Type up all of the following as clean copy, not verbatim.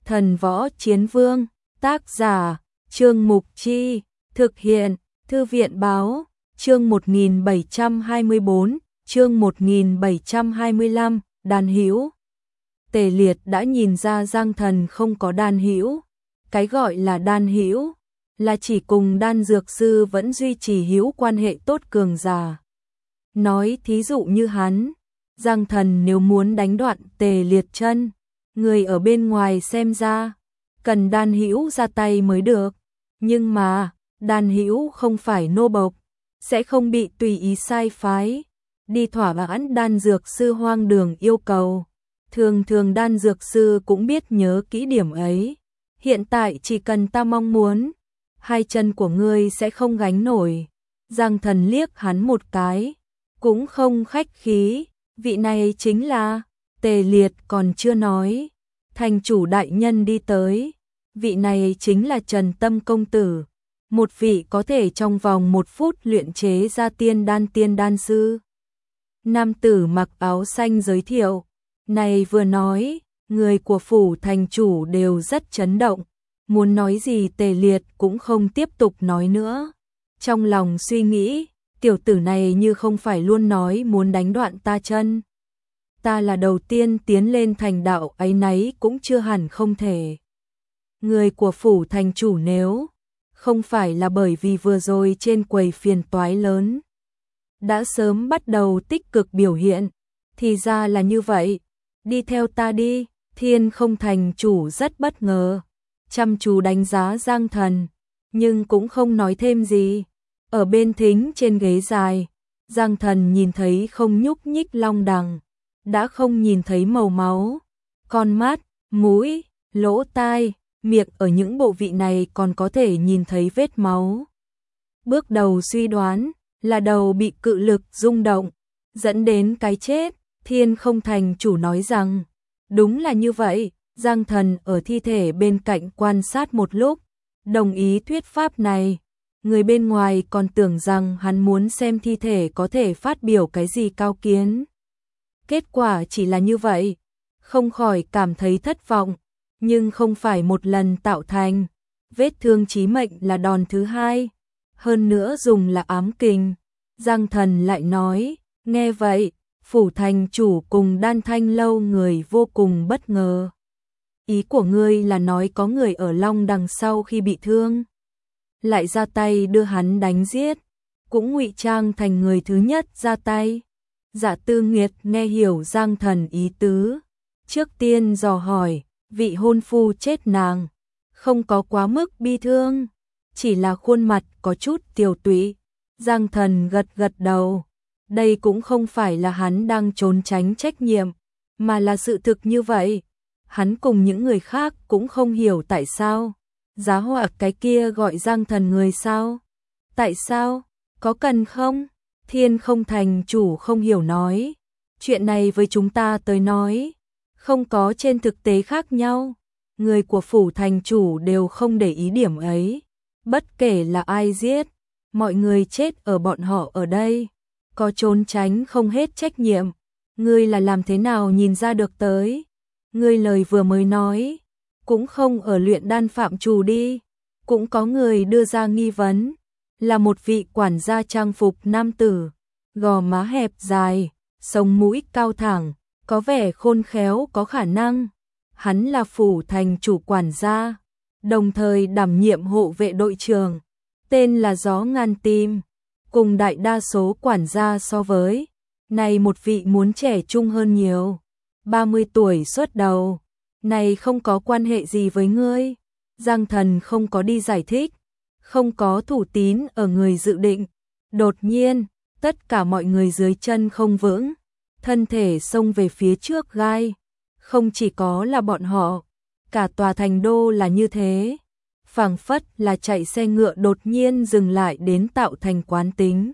Thần Võ Chiến Vương, tác giả, Trương Mục Chi, thực hiện, Thư viện Báo, chương 1724, chương 1725, đan hữu. Tề Liệt đã nhìn ra Giang Thần không có đan hữu. Cái gọi là đan hữu là chỉ cùng đan dược sư vẫn duy trì hữu quan hệ tốt cường giả. Nói thí dụ như hắn, Giang Thần nếu muốn đánh đoạn Tề Liệt chân, người ở bên ngoài xem ra cần đan hữu ra tay mới được, nhưng mà đan hữu không phải nô bộc, sẽ không bị tùy ý sai phái đi thỏa mãn đan dược sư hoang đường yêu cầu. Thường thường đan dược sư cũng biết nhớ kỹ điểm ấy. Hiện tại chỉ cần ta mong muốn, hai chân của ngươi sẽ không gánh nổi. Giang Thần liếc hắn một cái, cũng không khách khí, vị này chính là Tề Liệt còn chưa nói. Thành chủ đại nhân đi tới, vị này chính là Trần Tâm công tử, một vị có thể trong vòng 1 phút luyện chế ra tiên đan sư. Nam tử mặc áo xanh giới thiệu, này vừa nói, người của phủ thành chủ đều rất chấn động, muốn nói gì Tề Liệt cũng không tiếp tục nói nữa. Trong lòng suy nghĩ, tiểu tử này như không phải luôn nói muốn đánh đoạn ta chân. Ta là đầu tiên tiến lên thành đạo ấy nấy cũng chưa hẳn không thể. Người của phủ thành chủ nếu không phải là bởi vì vừa rồi trên quầy phiền toái lớn, đã sớm bắt đầu tích cực biểu hiện, thì ra là như vậy. Đi theo ta đi. Thiên Không thành chủ rất bất ngờ, chăm chú đánh giá Giang Thần, nhưng cũng không nói thêm gì. Ở bên thính trên ghế dài, Giang Thần nhìn thấy không nhúc nhích long đằng, đã không nhìn thấy màu máu. Con mắt, mũi, lỗ tai, miệng ở những bộ vị này còn có thể nhìn thấy vết máu. Bước đầu suy đoán là đầu bị cự lực rung động, dẫn đến cái chết. Thiên Không thành chủ nói rằng, đúng là như vậy. Giang Thần ở thi thể bên cạnh quan sát một lúc, đồng ý thuyết pháp này. Người bên ngoài còn tưởng rằng hắn muốn xem thi thể có thể phát biểu cái gì cao kiến. Kết quả chỉ là như vậy, không khỏi cảm thấy thất vọng, nhưng không phải một lần tạo thành. Vết thương chí mệnh là đòn thứ hai, hơn nữa dùng là ám kình. Giang Thần lại nói, nghe vậy, phủ thành chủ cùng Đan Thanh lâu người vô cùng bất ngờ. Ý của ngươi là nói có người ở long đằng sau khi bị thương, lại ra tay đưa hắn đánh giết, cũng ngụy trang thành người thứ nhất ra tay. Dạ Tư Nghiệt nghe hiểu Giang Thần ý tứ, trước tiên dò hỏi, vị hôn phu chết nàng không có quá mức bi thương, chỉ là khuôn mặt có chút tiều tụy. Giang Thần gật gật đầu, đây cũng không phải là hắn đang trốn tránh trách nhiệm, mà là sự thực như vậy. Hắn cùng những người khác cũng không hiểu tại sao giá họa cái kia gọi Giang Thần người sao. Tại sao? Có cần không? Thiên Không thành chủ không hiểu nói, chuyện này với chúng ta tới nói không có trên thực tế khác nhau. Người của phủ thành chủ đều không để ý điểm ấy, bất kể là ai giết, mọi người chết ở bọn họ ở đây, có trốn tránh không hết trách nhiệm. Ngươi là làm thế nào nhìn ra được tới? Ngươi lời vừa mới nói cũng không ở luyện đan phạm trù đi. Cũng có người đưa ra nghi vấn, là một vị quản gia trang phục nam tử, gò má hẹp dài, sống mũi cao thẳng, có vẻ khôn khéo, có khả năng hắn là phủ thành chủ quản gia, đồng thời đảm nhiệm hộ vệ đội trưởng, tên là Gió Ngàn Tim. Cùng đại đa số quản gia so với, này một vị muốn trẻ trung hơn nhiều, 30 tuổi xuất đầu. Này không có quan hệ gì với ngươi. Giang Thần không có đi giải thích, không có thủ tín ở người dự định. Đột nhiên, tất cả mọi người dưới chân không vững, thân thể xông về phía trước gai. Không chỉ có là bọn họ, cả tòa thành đô là như thế. Phảng phất là chạy xe ngựa đột nhiên dừng lại đến tạo thành quán tính.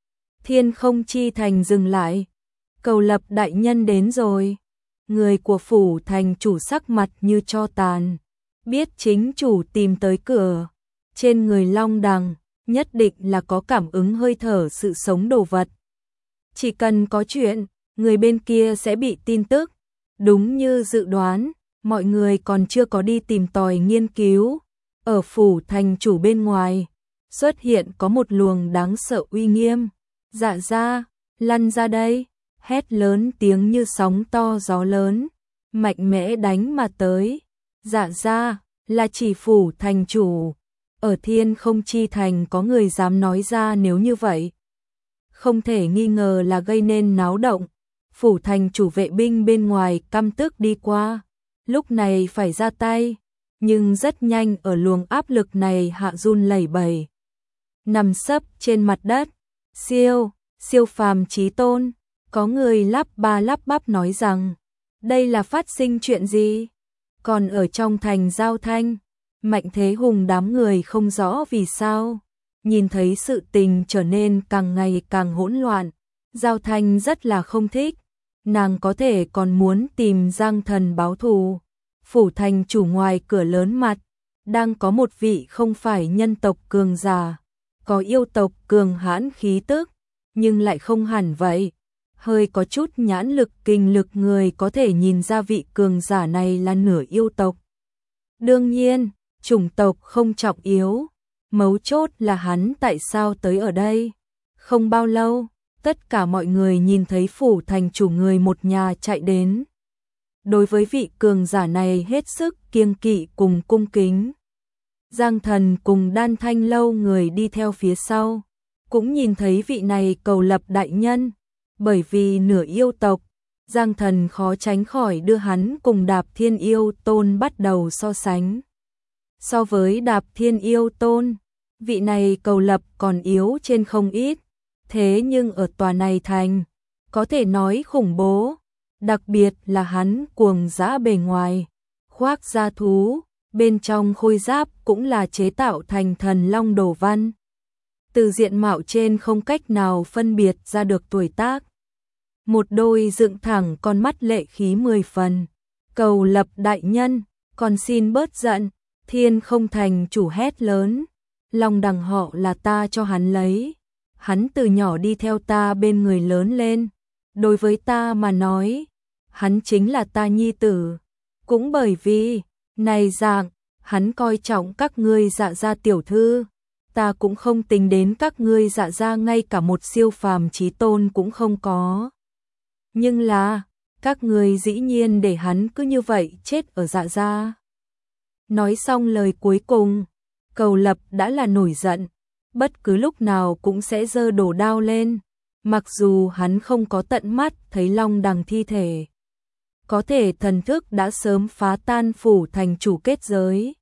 Thiên Không chi thành dừng lại. Cầu Lập đại nhân đến rồi. Người của phủ thành chủ sắc mặt như tro tàn, biết chính chủ tìm tới cửa. Trên người long đằng nhất định là có cảm ứng hơi thở sự sống đồ vật. Chỉ cần có chuyện, người bên kia sẽ bị tin tức. Đúng như dự đoán, mọi người còn chưa có đi tìm tòi nghiên cứu. Ở phủ thành chủ bên ngoài, xuất hiện có một luồng đáng sợ uy nghiêm. Dạ gia, lăn ra đây, hét lớn tiếng như sóng to gió lớn, mạnh mẽ đánh mà tới. Dạ gia, là chỉ phủ thành chủ. Ở Thiên Không Chi Thành có người dám nói ra nếu như vậy. Không thể nghi ngờ là gây nên náo động. Phủ thành chủ vệ binh bên ngoài căm tức đi qua. Lúc này phải ra tay. Nhưng rất nhanh ở luồng áp lực này hạ run lẩy bẩy. Nằm sấp trên mặt đất. Siêu phàm chí tôn. Có người lắp ba lắp bắp nói rằng. Đây là phát sinh chuyện gì? Còn ở trong thành Giao Thanh, Mạnh Thế Hùng đám người không rõ vì sao. Nhìn thấy sự tình trở nên càng ngày càng hỗn loạn. Giao Thanh rất là không thích. Nàng có thể còn muốn tìm Giang Thần báo thù. Phủ thành chủ ngoài cửa lớn mặt, đang có một vị không phải nhân tộc cường giả, có yêu tộc cường hãn khí tức, nhưng lại không hẳn vậy. Hơi có chút nhãn lực kinh lực người có thể nhìn ra vị cường giả này là nửa yêu tộc. Đương nhiên, chủng tộc không trọng yếu, mấu chốt là hắn tại sao tới ở đây. Không bao lâu, tất cả mọi người nhìn thấy phủ thành chủ người một nhà chạy đến. Đối với vị cường giả này hết sức kiêng kỵ cùng cung kính. Giang Thần cùng Đan Thanh Lâu người đi theo phía sau, cũng nhìn thấy vị này Cầu Lập đại nhân. Bởi vì nửa yêu tộc, Giang Thần khó tránh khỏi đưa hắn cùng Đạp Thiên Yêu Tôn bắt đầu so sánh. So với Đạp Thiên Yêu Tôn, vị này Cầu Lập còn yếu trên không ít. Thế nhưng ở tòa này thành, có thể nói khủng bố. Đặc biệt là hắn cuồng dã bề ngoài, khoác da thú, bên trong khôi giáp cũng là chế tạo thành thần long đồ văn. Từ diện mạo trên không cách nào phân biệt ra được tuổi tác. Một đôi dựng thẳng con mắt lệ khí 10 phần. Cầu Lập đại nhân, còn xin bớt giận. Thiên Không Thành chủ hét lớn. Long đằng họ là ta cho hắn lấy. Hắn từ nhỏ đi theo ta bên người lớn lên. Đối với ta mà nói, hắn chính là ta nhi tử. Cũng bởi vì, này dạng, hắn coi trọng các ngươi Dạ gia tiểu thư. Ta cũng không tính đến các ngươi Dạ gia ngay cả một siêu phàm chí tôn cũng không có. Nhưng là, các ngươi dĩ nhiên để hắn cứ như vậy chết ở Dạ gia. Nói xong lời cuối cùng, Cầu Lập đã là nổi giận, bất cứ lúc nào cũng sẽ giơ đồ đao lên, mặc dù hắn không có tận mắt thấy long đằng thi thể. Có thể thần thức đã sớm phá tan phủ thành chủ kết giới,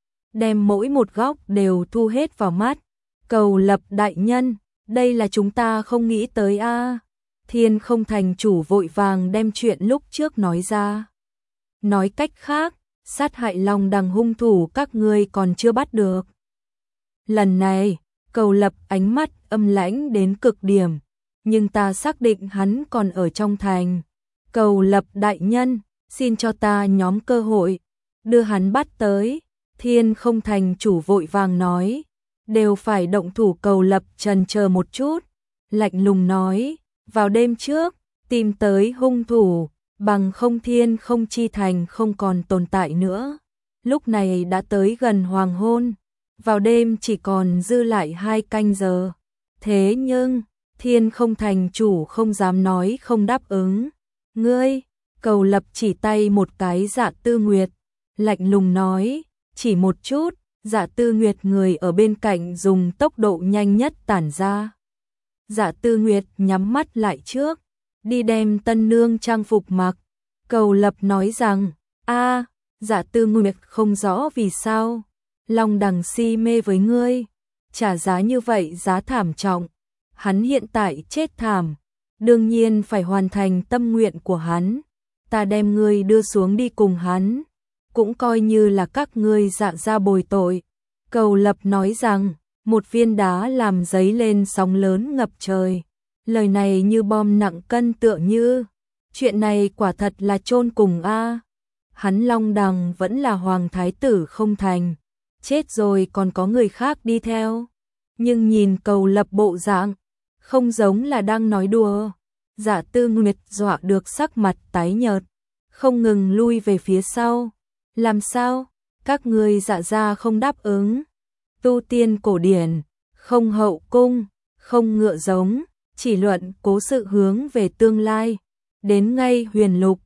đem mỗi một góc đều thu hết vào mắt. Cầu Lập đại nhân, đây là chúng ta không nghĩ tới a. Thiên Không Thành chủ vội vàng đem chuyện lúc trước nói ra. Nói cách khác, sát hại long đằng hung thủ các ngươi còn chưa bắt được. Lần này, Cầu Lập ánh mắt âm lãnh đến cực điểm, nhưng ta xác định hắn còn ở trong thành. Cầu Lập đại nhân, xin cho ta nhóm cơ hội, đưa hắn bắt tới. Thiên Không Thành chủ vội vàng nói, đều phải động thủ. Cầu Lập chần chờ một chút, lạnh lùng nói, vào đêm trước, tìm tới hung thủ, bằng không Thiên Không Chi Thành không còn tồn tại nữa. Lúc này đã tới gần hoàng hôn, vào đêm chỉ còn dư lại 2 canh giờ. Thế nhưng, Thiên Không Thành chủ không dám nói không đáp ứng. Ngươi, Cầu Lập chỉ tay một cái Dạ Tư Nguyệt, lạnh lùng nói, chỉ một chút. Dạ Tư Nguyệt người ở bên cạnh dùng tốc độ nhanh nhất tản ra. Dạ Tư Nguyệt nhắm mắt lại trước, đi đem tân nương trang phục mặc. Cầu Lập nói rằng, Dạ Tư Nguyệt không rõ vì sao long đằng si mê với ngươi, trả giá như vậy giá thảm trọng. Hắn hiện tại chết thảm, đương nhiên phải hoàn thành tâm nguyện của hắn. Ta đem ngươi đưa xuống đi cùng hắn, cũng coi như là các ngươi Dạ gia bồi tội. Cầu Lập nói rằng, một viên đá làm dấy lên sóng lớn ngập trời. Lời này như bom nặng cân tựa như, chuyện này quả thật là chôn cùng a. Hắn long đằng vẫn là hoàng thái tử không thành, chết rồi còn có người khác đi theo. Nhưng nhìn Cầu Lập bộ dạng, không giống là đang nói đùa. Dạ Tư Nguyệt dọa được sắc mặt tái nhợt, không ngừng lui về phía sau. Làm sao? Các ngươi Dạ gia không đáp ứng. Tu tiên cổ điển, không hậu cung, không ngựa giống, chỉ luận cố sự hướng về tương lai. Đến ngay Huyền Lục,